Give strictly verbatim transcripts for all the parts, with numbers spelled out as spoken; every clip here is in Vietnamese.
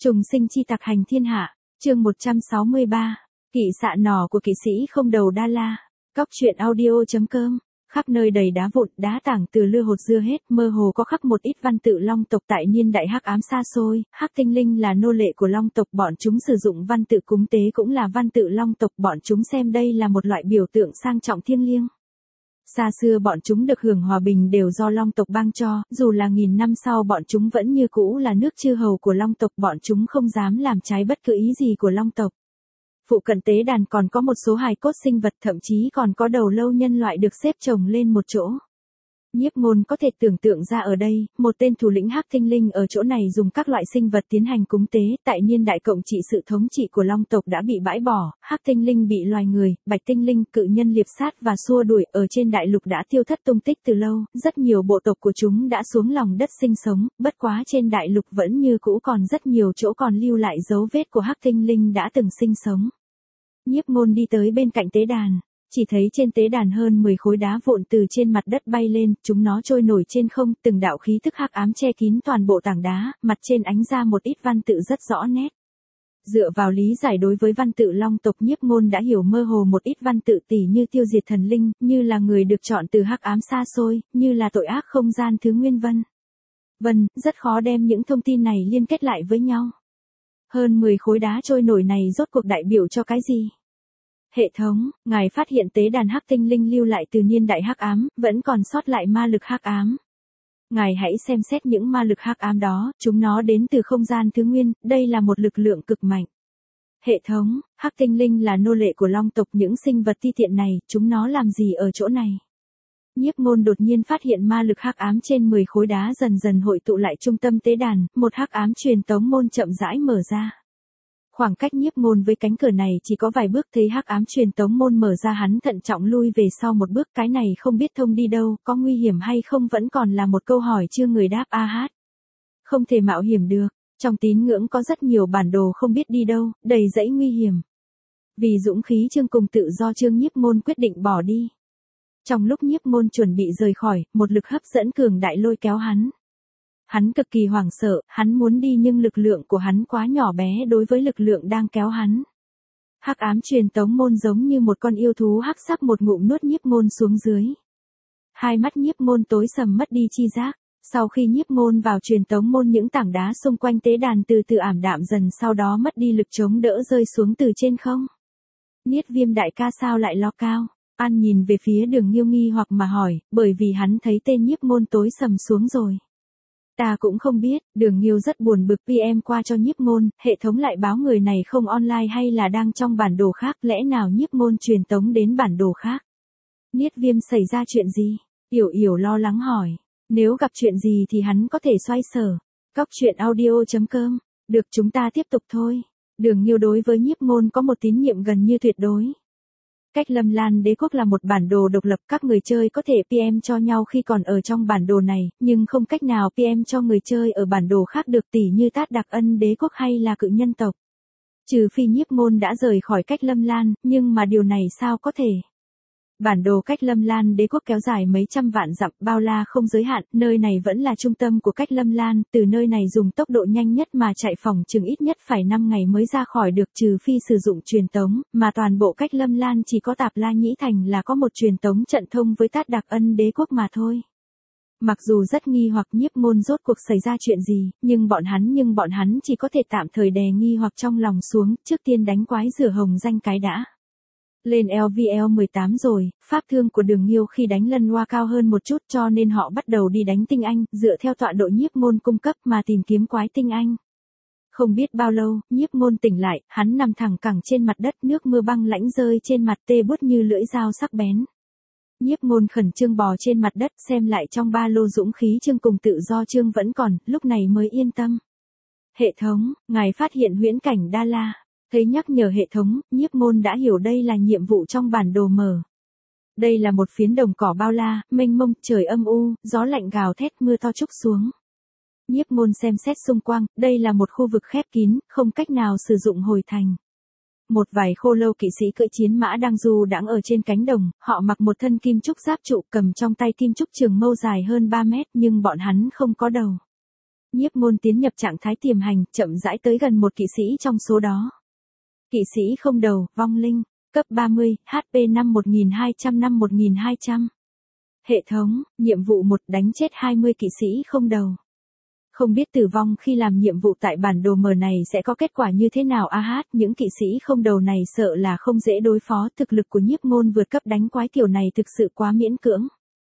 Trùng sinh chi tặc hành thiên hạ, chương một trăm sáu mươi ba, kỵ xạ nỏ của kỵ sĩ không đầu Đa La. Cóc truyện audio.com, khắp nơi đầy đá vụn, đá tảng từ lưa hột dưa hết, mơ hồ có khắc một ít văn tự Long tộc tại niên đại hắc ám xa xôi, hắc tinh linh là nô lệ của Long tộc, bọn chúng sử dụng văn tự cúng tế cũng là văn tự Long tộc, bọn chúng xem đây là một loại biểu tượng sang trọng thiêng liêng. Xa xưa bọn chúng được hưởng hòa bình đều do Long tộc ban cho, dù là nghìn năm sau bọn chúng vẫn như cũ là nước chư hầu của Long tộc, bọn chúng không dám làm trái bất cứ ý gì của Long tộc. Phụ cận tế đàn còn có một số hài cốt sinh vật, thậm chí còn có đầu lâu nhân loại được xếp chồng lên một chỗ. Nhiếp Ngôn có thể tưởng tượng ra ở đây, một tên thủ lĩnh hắc tinh linh ở chỗ này dùng các loại sinh vật tiến hành cúng tế, tại niên đại cộng trị sự thống trị của Long tộc đã bị bãi bỏ, hắc tinh linh bị loài người, bạch tinh linh, cự nhân liệp sát và xua đuổi ở trên đại lục đã tiêu thất tung tích từ lâu, rất nhiều bộ tộc của chúng đã xuống lòng đất sinh sống, bất quá trên đại lục vẫn như cũ còn rất nhiều chỗ còn lưu lại dấu vết của hắc tinh linh đã từng sinh sống. Nhiếp Ngôn đi tới bên cạnh tế đàn, chỉ thấy trên tế đàn hơn mười khối đá vụn từ trên mặt đất bay lên, chúng nó trôi nổi trên không, từng đạo khí tức hắc ám che kín toàn bộ tảng đá, mặt trên ánh ra một ít văn tự rất rõ nét. Dựa vào lý giải đối với văn tự Long tộc, Nhiếp Ngôn đã hiểu mơ hồ một ít văn tự tỉ như tiêu diệt thần linh, như là người được chọn từ hắc ám xa xôi, như là tội ác không gian thứ nguyên vân. Vân, rất khó đem những thông tin này liên kết lại với nhau. Hơn mười khối đá trôi nổi này rốt cuộc đại biểu cho cái gì? Hệ thống, ngài phát hiện tế đàn hắc tinh linh lưu lại từ niên đại hắc ám, vẫn còn sót lại ma lực hắc ám. Ngài hãy xem xét những ma lực hắc ám đó, chúng nó đến từ không gian thứ nguyên, đây là một lực lượng cực mạnh. Hệ thống, hắc tinh linh là nô lệ của Long tộc, những sinh vật ti tiện này, chúng nó làm gì ở chỗ này? Nhiếp Ngôn đột nhiên phát hiện ma lực hắc ám trên mười khối đá dần dần hội tụ lại trung tâm tế đàn, một hắc ám truyền tống môn chậm rãi mở ra. Khoảng cách Nhiếp Ngôn với cánh cửa này chỉ có vài bước, thấy hắc ám truyền tống môn mở ra hắn thận trọng lui về sau một bước, cái này không biết thông đi đâu, có nguy hiểm hay không vẫn còn là một câu hỏi chưa người đáp. A hát. Không thể mạo hiểm được, trong tín ngưỡng có rất nhiều bản đồ không biết đi đâu, đầy dãy nguy hiểm. Vì dũng khí chương cùng tự do chương Nhiếp Ngôn quyết định bỏ đi. Trong lúc Nhiếp Ngôn chuẩn bị rời khỏi, một lực hấp dẫn cường đại lôi kéo hắn. Hắn cực kỳ hoảng sợ, hắn muốn đi nhưng lực lượng của hắn quá nhỏ bé đối với lực lượng đang kéo hắn. Hắc ám truyền tống môn giống như một con yêu thú hắc sắc một ngụm nuốt Nhiếp Ngôn xuống dưới. Hai mắt Nhiếp Ngôn tối sầm mất đi chi giác, sau khi Nhiếp Ngôn vào truyền tống môn những tảng đá xung quanh tế đàn từ từ ảm đạm dần, sau đó mất đi lực chống đỡ rơi xuống từ trên không. Niết Viêm đại ca sao lại lo cao? An nhìn về phía Đường Nghiêu nghi hoặc mà hỏi, bởi vì hắn thấy tên Nhiếp Ngôn tối sầm xuống rồi. Ta cũng không biết, Đường Nghiêu rất buồn bực, pê em qua cho Nhiếp Ngôn, hệ thống lại báo người này không online hay là đang trong bản đồ khác, lẽ nào Nhiếp Ngôn truyền tống đến bản đồ khác? Niết Viêm xảy ra chuyện gì? Yểu Yểu lo lắng hỏi, nếu gặp chuyện gì thì hắn có thể xoay sở. Cóc truyện audio.com, được chúng ta tiếp tục thôi. Đường Nghiêu đối với Nhiếp Ngôn có một tín nhiệm gần như tuyệt đối. Cách Lâm Lan đế quốc là một bản đồ độc lập, các người chơi có thể pê em cho nhau khi còn ở trong bản đồ này, nhưng không cách nào pê em cho người chơi ở bản đồ khác được, tỉ như Tát Đặc Ân đế quốc hay là cự nhân tộc. Trừ phi Nhiếp Ngôn đã rời khỏi Cách Lâm Lan, nhưng mà điều này sao có thể? Bản đồ Cách Lâm Lan đế quốc kéo dài mấy trăm vạn dặm, bao la không giới hạn, nơi này vẫn là trung tâm của Cách Lâm Lan, từ nơi này dùng tốc độ nhanh nhất mà chạy phòng chừng ít nhất phải năm ngày mới ra khỏi được, trừ phi sử dụng truyền tống, mà toàn bộ Cách Lâm Lan chỉ có Tạp La Nhĩ Thành là có một truyền tống trận thông với Tát Đặc Ân đế quốc mà thôi. Mặc dù rất nghi hoặc Nhiếp Ngôn rốt cuộc xảy ra chuyện gì, nhưng bọn hắn nhưng bọn hắn chỉ có thể tạm thời đè nghi hoặc trong lòng xuống, trước tiên đánh quái rửa hồng danh cái đã. Lên lờ vê lờ mười tám rồi, pháp thương của Đường Nghiêu khi đánh Lân Hoa cao hơn một chút cho nên họ bắt đầu đi đánh tinh anh, dựa theo tọa độ Nhiếp Ngôn cung cấp mà tìm kiếm quái tinh anh. Không biết bao lâu, Nhiếp Ngôn tỉnh lại, hắn nằm thẳng cẳng trên mặt đất, nước mưa băng lãnh rơi trên mặt tê buốt như lưỡi dao sắc bén. Nhiếp Ngôn khẩn trương bò trên mặt đất xem lại trong ba lô dũng khí chương cùng tự do chương vẫn còn, lúc này mới yên tâm. Hệ thống, ngài phát hiện huyễn cảnh Đa La. Thấy nhắc nhở hệ thống, Nhiếp Ngôn đã hiểu đây là nhiệm vụ trong bản đồ mở. Đây là một phiến đồng cỏ bao la, mênh mông, trời âm u, gió lạnh gào thét, mưa to trút xuống. Nhiếp Ngôn xem xét xung quanh, đây là một khu vực khép kín, không cách nào sử dụng hồi thành. Một vài khô lâu kỵ sĩ cưỡi chiến mã đang du đãng ở trên cánh đồng, họ mặc một thân kim trúc giáp trụ, cầm trong tay kim trúc trường mâu dài hơn ba mét, nhưng bọn hắn không có đầu. Nhiếp Ngôn tiến nhập trạng thái tiềm hành, chậm rãi tới gần một kỵ sĩ trong số đó. Kỵ sĩ không đầu, vong linh, cấp ba mươi, hát pê năm một nghìn hai trăm năm một nghìn hai trăm. Hệ thống, nhiệm vụ một đánh chết hai mươi kỵ sĩ không đầu. Không biết tử vong khi làm nhiệm vụ tại bản đồ mờ này sẽ có kết quả như thế nào a hát, những kỵ sĩ không đầu này sợ là không dễ đối phó, thực lực của Nhiếp Ngôn vượt cấp đánh quái kiểu này thực sự quá miễn cưỡng.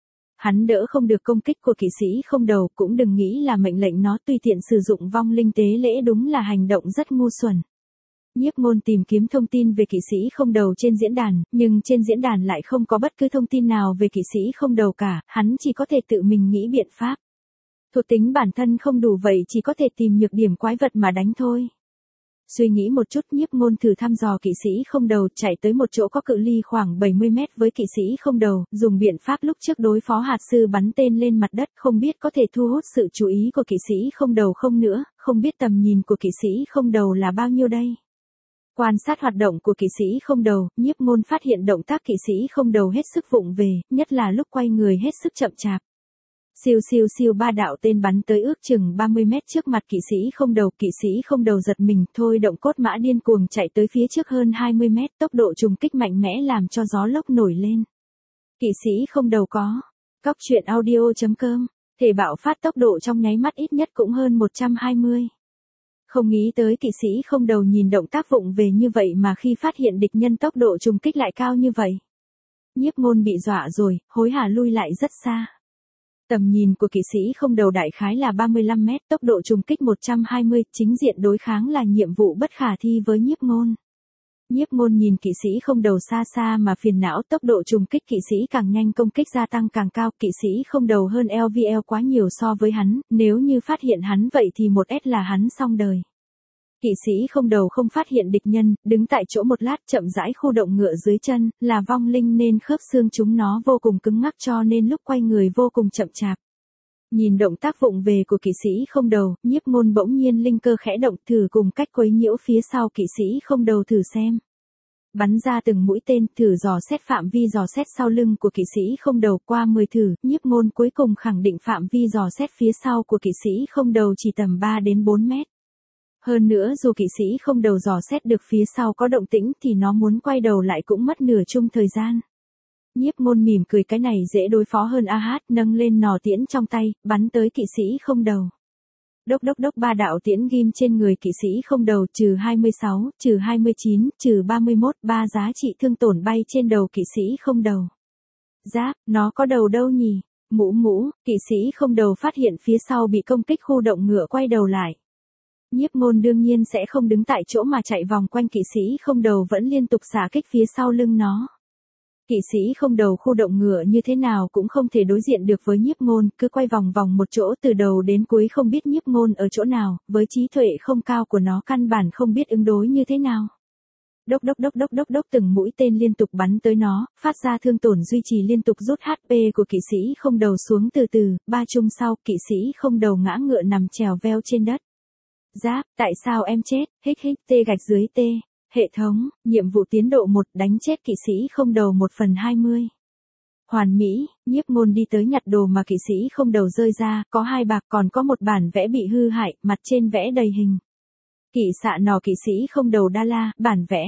Hắn đỡ không được công kích của kỵ sĩ không đầu, cũng đừng nghĩ là mệnh lệnh nó tùy tiện sử dụng vong linh tế lễ, đúng là hành động rất ngu xuẩn. Nhiếp Ngôn tìm kiếm thông tin về kỵ sĩ không đầu trên diễn đàn, nhưng trên diễn đàn lại không có bất cứ thông tin nào về kỵ sĩ không đầu cả, hắn chỉ có thể tự mình nghĩ biện pháp. Thuộc tính bản thân không đủ vậy chỉ có thể tìm nhược điểm quái vật mà đánh thôi. Suy nghĩ một chút, Nhiếp Ngôn thử thăm dò kỵ sĩ không đầu, chạy tới một chỗ có cự ly khoảng bảy mươi mét với kỵ sĩ không đầu, dùng biện pháp lúc trước đối phó hạt sư bắn tên lên mặt đất, không biết có thể thu hút sự chú ý của kỵ sĩ không đầu không nữa, không biết tầm nhìn của kỵ sĩ không đầu là bao nhiêu đây. Quan sát hoạt động của kỵ sĩ không đầu, Nhiếp Ngôn phát hiện động tác kỵ sĩ không đầu hết sức vụng về, nhất là lúc quay người hết sức chậm chạp. Siêu siêu siêu ba đạo tên bắn tới ước chừng ba mươi mét trước mặt kỵ sĩ không đầu, kỵ sĩ không đầu giật mình, thôi động cốt mã điên cuồng chạy tới phía trước hơn hai mươi mét, tốc độ trùng kích mạnh mẽ làm cho gió lốc nổi lên. Kỵ sĩ không đầu có. Cóc truyện audio chấm com, thể bạo phát tốc độ trong nháy mắt ít nhất cũng hơn một trăm hai mươi. Không nghĩ tới kỵ sĩ không đầu nhìn động tác vụng về như vậy mà khi phát hiện địch nhân tốc độ trùng kích lại cao như vậy. Nhiếp Ngôn bị dọa rồi, hối hả lui lại rất xa. Tầm nhìn của kỵ sĩ không đầu đại khái là ba mươi lăm mét, tốc độ trùng kích một trăm hai mươi, chính diện đối kháng là nhiệm vụ bất khả thi với Nhiếp Ngôn. Nhiếp Ngôn nhìn kỵ sĩ không đầu xa xa mà phiền não, tốc độ trùng kích kỵ sĩ càng nhanh, công kích gia tăng càng cao, kỵ sĩ không đầu hơn lê vê lờ quá nhiều so với hắn, nếu như phát hiện hắn vậy thì một S là hắn xong đời. Kỵ sĩ không đầu không phát hiện địch nhân, đứng tại chỗ một lát chậm rãi khu động ngựa dưới chân, là vong linh nên khớp xương chúng nó vô cùng cứng ngắc cho nên lúc quay người vô cùng chậm chạp. Nhìn động tác vụng về của kỵ sĩ không đầu, Nhiếp Ngôn bỗng nhiên linh cơ khẽ động, thử cùng cách quấy nhiễu phía sau kỵ sĩ không đầu thử xem. Bắn ra từng mũi tên, thử dò xét phạm vi dò xét sau lưng của kỵ sĩ không đầu, qua mười thử, Nhiếp Ngôn cuối cùng khẳng định phạm vi dò xét phía sau của kỵ sĩ không đầu chỉ tầm ba đến bốn mét. Hơn nữa dù kỵ sĩ không đầu dò xét được phía sau có động tĩnh thì nó muốn quay đầu lại cũng mất nửa chung thời gian. Nhiếp Ngôn mỉm cười, cái này dễ đối phó hơn a hát, nâng lên nỏ tiễn trong tay, bắn tới kỵ sĩ không đầu. Đốc đốc đốc ba đạo tiễn ghim trên người kỵ sĩ không đầu, trừ hai mươi sáu, trừ hai mươi chín, trừ ba mươi mốt, ba giá trị thương tổn bay trên đầu kỵ sĩ không đầu. Giáp, nó có đầu đâu nhỉ? Mũ mũ, kỵ sĩ không đầu phát hiện phía sau bị công kích khu động ngựa quay đầu lại. Nhiếp Ngôn đương nhiên sẽ không đứng tại chỗ mà chạy vòng quanh kỵ sĩ không đầu, vẫn liên tục xả kích phía sau lưng nó. Kỵ sĩ không đầu khu động ngựa như thế nào cũng không thể đối diện được với Nhiếp Ngôn, cứ quay vòng vòng một chỗ từ đầu đến cuối không biết Nhiếp Ngôn ở chỗ nào, với trí tuệ không cao của nó căn bản không biết ứng đối như thế nào. Đốc đốc đốc đốc đốc đốc từng mũi tên liên tục bắn tới nó, phát ra thương tổn duy trì liên tục, rút hát pê của kỵ sĩ không đầu xuống từ từ, ba chung sau, kỵ sĩ không đầu ngã ngựa nằm trèo veo trên đất. Giáp, tại sao em chết, hích hích, tê gạch dưới tê. Hệ thống, nhiệm vụ tiến độ một, đánh chết kỵ sĩ không đầu một phần hai mươi. Hoàn mỹ, Nhiếp Ngôn đi tới nhặt đồ mà kỵ sĩ không đầu rơi ra, có hai bạc, còn có một bản vẽ bị hư hại, mặt trên vẽ đầy hình. Kỵ xạ nỏ kỵ sĩ không đầu đa la, bản vẽ.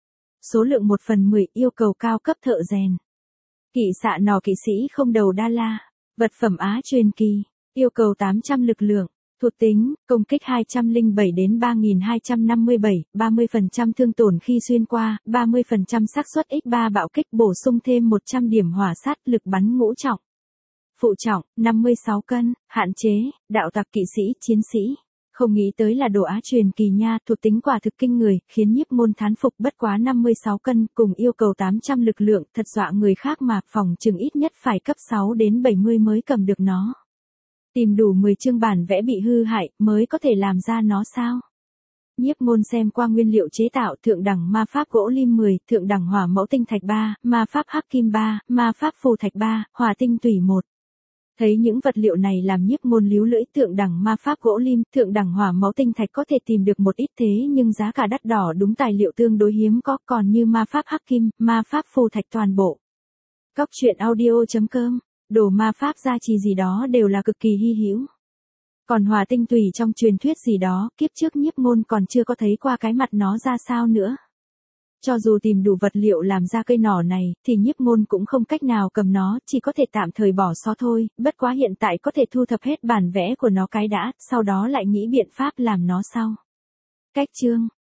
Số lượng một phần mười, yêu cầu cao cấp thợ rèn. Kỵ xạ nỏ kỵ sĩ không đầu đa la, vật phẩm Á truyền kỳ, yêu cầu tám trăm lực lượng. Thuộc tính, công kích hai trăm lẻ bảy đến ba nghìn hai trăm năm mươi bảy, ba mươi phần trăm thương tổn khi xuyên qua, ba mươi phần trăm xác suất nhân ba bạo kích, bổ sung thêm một trăm điểm hỏa sát, lực bắn ngũ trọng. Phụ trọng, năm mươi sáu cân, hạn chế, đạo tặc kỵ sĩ, chiến sĩ. Không nghĩ tới là đồ Á truyền kỳ nha, thuộc tính quả thực kinh người, khiến Nhiếp Ngôn thán phục, bất quá năm mươi sáu cân, cùng yêu cầu tám trăm lực lượng, thật dọa người khác mà, phòng chừng ít nhất phải cấp sáu đến bảy mươi mới cầm được nó. Tìm đủ mười chương bản vẽ bị hư hại, mới có thể làm ra nó sao? Nhiếp Ngôn xem qua nguyên liệu chế tạo, thượng đẳng ma pháp gỗ lim mười, thượng đẳng hỏa mẫu tinh thạch ba, ma pháp hắc kim ba, ma pháp phù thạch ba, hỏa tinh tủy một. Thấy những vật liệu này làm Nhiếp Ngôn líu lưỡi, thượng đẳng ma pháp gỗ lim, thượng đẳng hỏa mẫu tinh thạch có thể tìm được một ít thế nhưng giá cả đắt đỏ, đúng tài liệu tương đối hiếm có, còn như ma pháp hắc kim, ma pháp phù thạch toàn bộ. Cóc truyện audio chấm com, đồ ma pháp gia trì gì đó đều là cực kỳ hy hữu. Còn hỏa tinh tùy trong truyền thuyết gì đó, kiếp trước Nhiếp Ngôn còn chưa có thấy qua cái mặt nó ra sao nữa. Cho dù tìm đủ vật liệu làm ra cây nỏ này, thì Nhiếp Ngôn cũng không cách nào cầm nó, chỉ có thể tạm thời bỏ xó thôi, bất quá hiện tại có thể thu thập hết bản vẽ của nó cái đã, sau đó lại nghĩ biện pháp làm nó sau. Cách chương